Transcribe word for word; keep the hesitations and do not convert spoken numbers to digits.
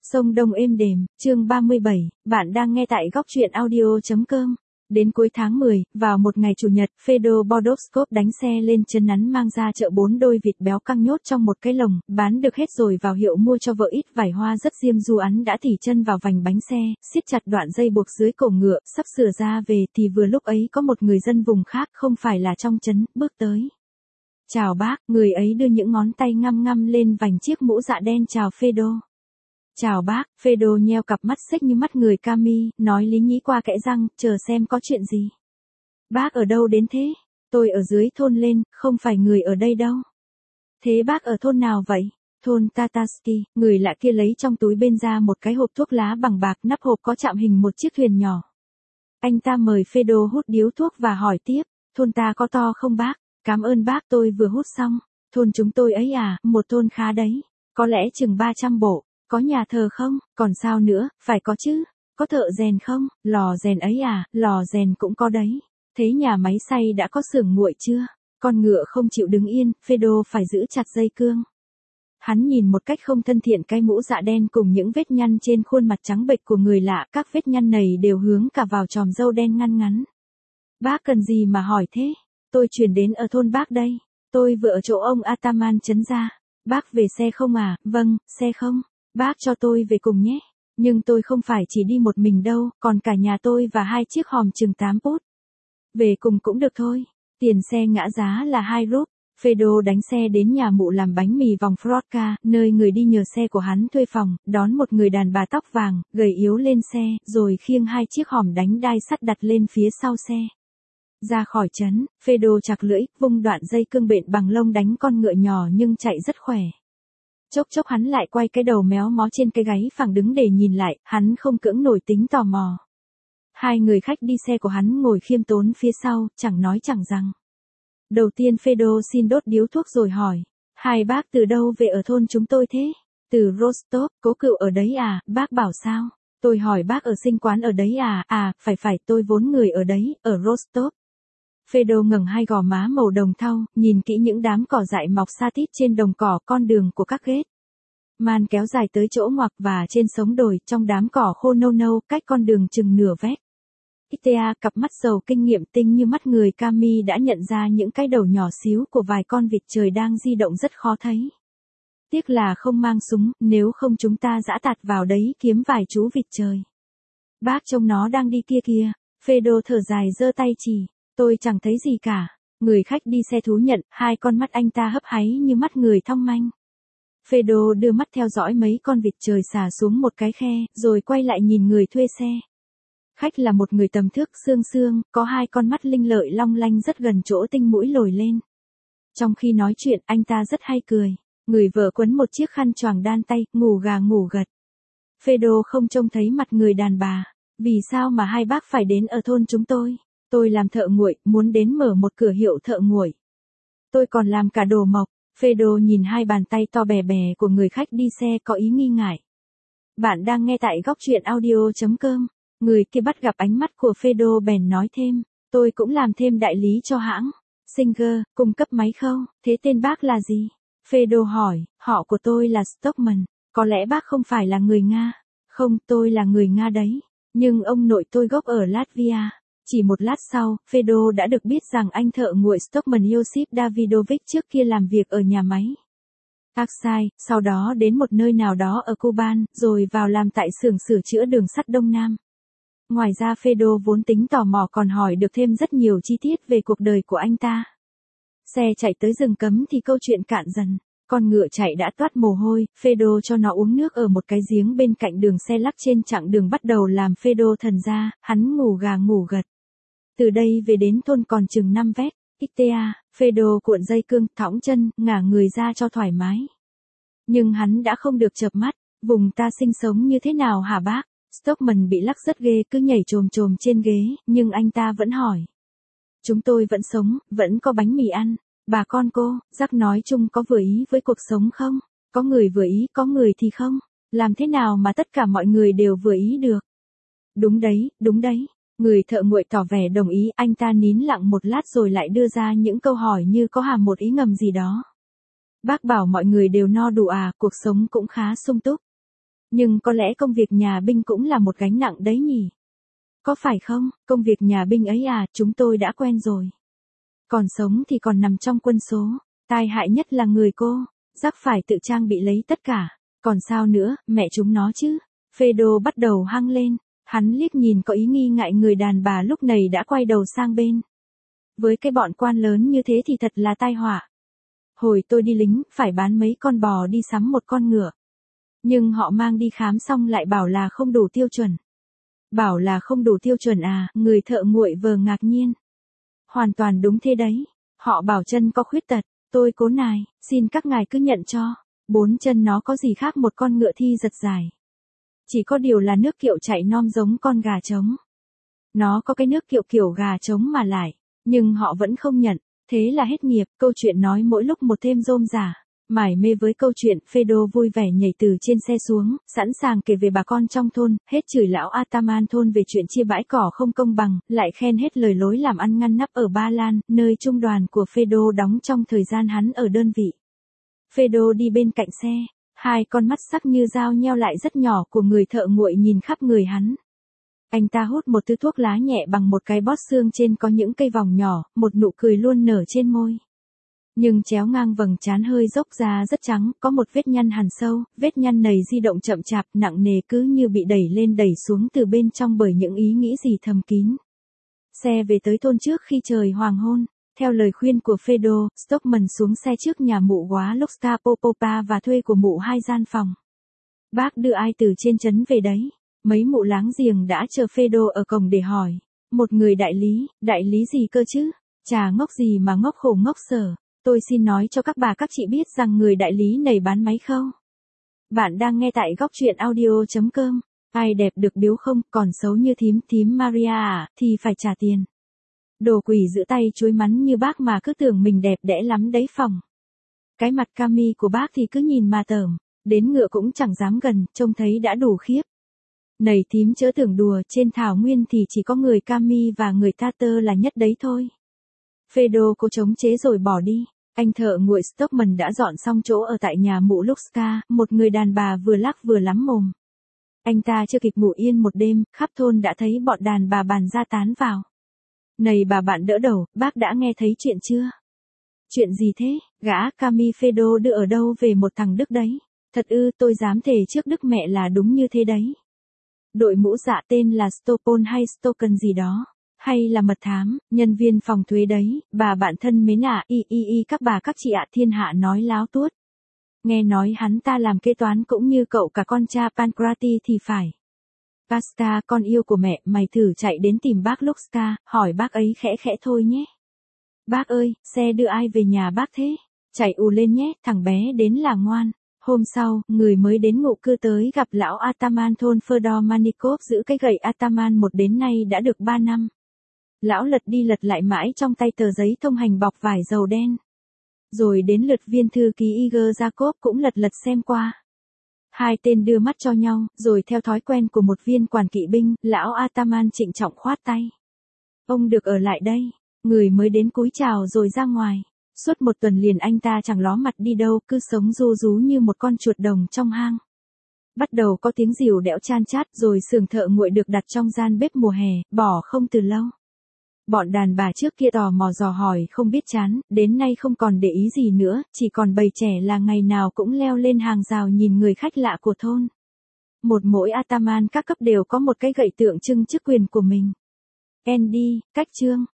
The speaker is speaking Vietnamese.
Sông Đông êm đềm, chương ba mươi bảy, bạn đang nghe tại góc truyện audio.com. Đến cuối tháng mười, vào một ngày chủ nhật, Fedor Bodoskov đánh xe lên chân nắn mang ra chợ bốn đôi vịt béo căng nhốt trong một cái lồng, bán được hết rồi vào hiệu mua cho vợ ít vải hoa rất diêm du. Hắn đã tỉ chân vào vành bánh xe, siết chặt đoạn dây buộc dưới cổ ngựa, sắp sửa ra về thì vừa lúc ấy có một người dân vùng khác không phải là trong trấn, bước tới. Chào bác, người ấy đưa những ngón tay ngăm ngăm lên vành chiếc mũ dạ đen chào Fedor. Chào bác, Fedor nheo cặp mắt xếch như mắt người Cami, nói lý nhí qua kẽ răng, chờ xem có chuyện gì. Bác ở đâu đến thế? Tôi ở dưới thôn lên, không phải người ở đây đâu. Thế bác ở thôn nào vậy? Thôn Tatarsky. Người lạ kia lấy trong túi bên ra một cái hộp thuốc lá bằng bạc, nắp hộp có chạm hình một chiếc thuyền nhỏ. Anh ta mời Fedor hút điếu thuốc và hỏi tiếp, thôn ta có to không bác? Cảm ơn bác, tôi vừa hút xong. Thôn chúng tôi ấy à, một thôn khá đấy. Có lẽ chừng ba trăm bộ. Có nhà thờ không? Còn sao nữa, phải có chứ. Có thợ rèn không? Lò rèn ấy à, lò rèn cũng có đấy. Thế nhà máy xay đã có xưởng nguội chưa? Con ngựa không chịu đứng yên, Fedor phải giữ chặt dây cương. Hắn nhìn một cách không thân thiện cái mũ dạ đen cùng những vết nhăn trên khuôn mặt trắng bệch của người lạ, các vết nhăn này đều hướng cả vào chòm râu đen ngăn ngắn. Bác cần gì mà hỏi thế? Tôi chuyển đến ở thôn bác đây. Tôi vừa ở chỗ ông Ataman trấn ra. Bác về xe không à? Vâng, xe không. Bác cho tôi về cùng nhé. Nhưng tôi không phải chỉ đi một mình đâu, còn cả nhà tôi và hai chiếc hòm chừng tám pút. Về cùng cũng được thôi. Tiền xe ngã giá là hai rúp. Fedor đánh xe đến nhà mụ làm bánh mì vòng Frodka, nơi người đi nhờ xe của hắn thuê phòng, đón một người đàn bà tóc vàng, gầy yếu lên xe, rồi khiêng hai chiếc hòm đánh đai sắt đặt lên phía sau xe. Ra khỏi trấn, Fedor chặt lưỡi, vung đoạn dây cương bện bằng lông đánh con ngựa nhỏ nhưng chạy rất khỏe. Chốc chốc hắn lại quay cái đầu méo mó trên cái gáy phẳng đứng để nhìn lại, hắn không cưỡng nổi tính tò mò. Hai người khách đi xe của hắn ngồi khiêm tốn phía sau, chẳng nói chẳng rằng. Đầu tiên Fedor xin đốt điếu thuốc rồi hỏi, hai bác từ đâu về ở thôn chúng tôi thế? Từ Rostov, cố cựu ở đấy à, bác bảo sao? Tôi hỏi bác ở sinh quán ở đấy à, à, phải phải tôi vốn người ở đấy, ở Rostov. Fedor ngẩng hai gò má màu đồng thau, nhìn kỹ những đám cỏ dại mọc sa tít trên đồng cỏ, con đường của các ghét man kéo dài tới chỗ ngoặc và trên sống đồi, trong đám cỏ khô nâu nâu, cách con đường chừng nửa vét. Itea, cặp mắt giàu kinh nghiệm tinh như mắt người Cami đã nhận ra những cái đầu nhỏ xíu của vài con vịt trời đang di động rất khó thấy. Tiếc là không mang súng, nếu không chúng ta giã tạt vào đấy kiếm vài chú vịt trời. Bác trông nó đang đi kia kìa. Fedor thở dài giơ tay chỉ. Tôi chẳng thấy gì cả. Người khách đi xe thú nhận, hai con mắt anh ta hấp háy như mắt người thong manh. Fedor đưa mắt theo dõi mấy con vịt trời xả xuống một cái khe, rồi quay lại nhìn người thuê xe. Khách là một người tầm thước xương xương, có hai con mắt linh lợi long lanh rất gần chỗ tinh mũi lồi lên. Trong khi nói chuyện, anh ta rất hay cười. Người vợ quấn một chiếc khăn choàng đan tay, ngủ gà ngủ gật. Fedor không trông thấy mặt người đàn bà. Vì sao mà hai bác phải đến ở thôn chúng tôi? Tôi làm thợ nguội, muốn đến mở một cửa hiệu thợ nguội. Tôi còn làm cả đồ mộc. Fedor nhìn hai bàn tay to bè bè của người khách đi xe có ý nghi ngại. Bạn đang nghe tại góc truyện audio.com. Người kia bắt gặp ánh mắt của Fedor bèn nói thêm. Tôi cũng làm thêm đại lý cho hãng Singer, cung cấp máy khâu. Thế tên bác là gì? Fedor hỏi, họ của tôi là Stockman. Có lẽ bác không phải là người Nga. Không, tôi là người Nga đấy. Nhưng ông nội tôi gốc ở Latvia. Chỉ một lát sau, Fedor đã được biết rằng anh thợ nguội Stockman Josip Davidovich trước kia làm việc ở nhà máy Aksai, sau đó đến một nơi nào đó ở Kuban, rồi vào làm tại xưởng sửa chữa đường sắt Đông Nam. Ngoài ra Fedor vốn tính tò mò còn hỏi được thêm rất nhiều chi tiết về cuộc đời của anh ta. Xe chạy tới rừng cấm thì câu chuyện cạn dần. Con ngựa chạy đã toát mồ hôi, Fedor cho nó uống nước ở một cái giếng bên cạnh đường xe lắc trên chặng đường bắt đầu làm Fedor thần ra, hắn ngủ gà ngủ gật. Từ đây về đến thôn còn chừng năm vét, Itea, Fedor cuộn dây cương, thõng chân, ngả người ra cho thoải mái. Nhưng hắn đã không được chợp mắt, vùng ta sinh sống như thế nào hả bác? Stockman bị lắc rất ghê cứ nhảy chồm chồm trên ghế, nhưng anh ta vẫn hỏi. Chúng tôi vẫn sống, vẫn có bánh mì ăn. Bà con cô, Jack nói chung có vừa ý với cuộc sống không? Có người vừa ý, có người thì không. Làm thế nào mà tất cả mọi người đều vừa ý được? Đúng đấy, đúng đấy. Người thợ nguội tỏ vẻ đồng ý, anh ta nín lặng một lát rồi lại đưa ra những câu hỏi như có hàm một ý ngầm gì đó. Bác bảo mọi người đều no đủ à, cuộc sống cũng khá sung túc. Nhưng có lẽ công việc nhà binh cũng là một gánh nặng đấy nhỉ? Có phải không, công việc nhà binh ấy à, chúng tôi đã quen rồi. Còn sống thì còn nằm trong quân số, tai hại nhất là người cô, rắc phải tự trang bị lấy tất cả, còn sao nữa, mẹ chúng nó chứ. Fedor bắt đầu hăng lên, hắn liếc nhìn có ý nghi ngại người đàn bà lúc này đã quay đầu sang bên. Với cái bọn quan lớn như thế thì thật là tai họa. Hồi tôi đi lính, phải bán mấy con bò đi sắm một con ngựa. Nhưng họ mang đi khám xong lại bảo là không đủ tiêu chuẩn. Bảo là không đủ tiêu chuẩn à, người thợ nguội vờ ngạc nhiên. Hoàn toàn đúng thế đấy, họ bảo chân có khuyết tật, tôi cố nài, xin các ngài cứ nhận cho, bốn chân nó có gì khác một con ngựa thi giật dài. Chỉ có điều là nước kiệu chạy non giống con gà trống. Nó có cái nước kiệu kiểu gà trống mà lại, nhưng họ vẫn không nhận, thế là hết nghiệp, câu chuyện nói mỗi lúc một thêm rôm rả. Mải mê với câu chuyện, Fedor vui vẻ nhảy từ trên xe xuống, sẵn sàng kể về bà con trong thôn, hết chửi lão Ataman thôn về chuyện chia bãi cỏ không công bằng, lại khen hết lời lối làm ăn ngăn nắp ở Ba Lan, nơi trung đoàn của Fedor đóng trong thời gian hắn ở đơn vị. Fedor đi bên cạnh xe, hai con mắt sắc như dao nheo lại rất nhỏ của người thợ nguội nhìn khắp người hắn. Anh ta hút một thứ thuốc lá nhẹ bằng một cái bót xương trên có những cây vòng nhỏ, một nụ cười luôn nở trên môi. Nhưng chéo ngang vầng trán hơi dốc ra rất trắng, có một vết nhăn hằn sâu, vết nhăn này di động chậm chạp, nặng nề cứ như bị đẩy lên đẩy xuống từ bên trong bởi những ý nghĩ gì thầm kín. Xe về tới thôn trước khi trời hoàng hôn. Theo lời khuyên của Fedor, Stockman xuống xe trước nhà mụ góa Luxka Popopa và thuê của mụ hai gian phòng. Bác đưa ai từ trên trấn về đấy? Mấy mụ láng giềng đã chờ Fedor ở cổng để hỏi. Một người đại lý, đại lý gì cơ chứ? Chả ngốc gì mà ngốc khổ ngốc sở. Tôi xin nói cho các bà các chị biết rằng người đại lý này bán máy khâu. Bạn đang nghe tại góc truyện audio chấm com. Ai đẹp được biếu không, còn xấu như thím thím Maria à, thì phải trả tiền. Đồ quỷ giữ tay chuối mắn như bác mà cứ tưởng mình đẹp đẽ lắm đấy phòng. Cái mặt Cami của bác thì cứ nhìn mà tởm, đến ngựa cũng chẳng dám gần, trông thấy đã đủ khiếp. Này thím chớ tưởng đùa, trên thảo nguyên thì chỉ có người Cami và người Tatar là nhất đấy thôi. Fedor cố chống chế rồi bỏ đi. Anh thợ nguội Stockman đã dọn xong chỗ ở tại nhà mụ Luxka, một người đàn bà vừa lắc vừa lắm mồm. Anh ta chưa kịp ngủ yên một đêm, khắp thôn đã thấy bọn đàn bà bàn ra tán vào. Này bà bạn đỡ đầu, bác đã nghe thấy chuyện chưa? Chuyện gì thế? Gã Cami Fedor đưa ở đâu về một thằng Đức đấy? Thật ư, tôi dám thề trước Đức mẹ là đúng như thế đấy. Đội mũ dạ tên là Stopon hay Stoken gì đó. Hay là mật thám, nhân viên phòng thuế đấy, bà bạn thân mến ạ, y y y các bà các chị ạ, thiên hạ nói láo tuốt. Nghe nói hắn ta làm kế toán cũng như cậu cả con cha Pancrati thì phải. Pasca, con yêu của mẹ, mày thử chạy đến tìm bác Luxka, hỏi bác ấy khẽ khẽ thôi nhé. Bác ơi, xe đưa ai về nhà bác thế? Chạy ù lên nhé, thằng bé đến là ngoan. Hôm sau, người mới đến ngụ cư tới gặp lão Ataman thôn Fedor Manikov giữ cái gậy Ataman một đến nay đã được ba năm. Lão lật đi lật lại mãi trong tay tờ giấy thông hành bọc vải dầu đen. Rồi đến lượt viên thư ký Igor Jacob cũng lật lật xem qua. Hai tên đưa mắt cho nhau, rồi theo thói quen của một viên quản kỵ binh, lão Ataman trịnh trọng khoát tay. Ông được ở lại đây. Người mới đến cúi chào rồi ra ngoài. Suốt một tuần liền anh ta chẳng ló mặt đi đâu, cứ sống ru rú như một con chuột đồng trong hang. Bắt đầu có tiếng rìu đẽo chan chát, rồi xưởng thợ nguội được đặt trong gian bếp mùa hè, bỏ không từ lâu. Bọn đàn bà trước kia tò mò dò hỏi không biết chán, đến nay không còn để ý gì nữa, chỉ còn bầy trẻ là ngày nào cũng leo lên hàng rào nhìn người khách lạ của thôn. Một mỗi Ataman các cấp đều có một cái gậy tượng trưng chức quyền của mình. Andy, cách chương.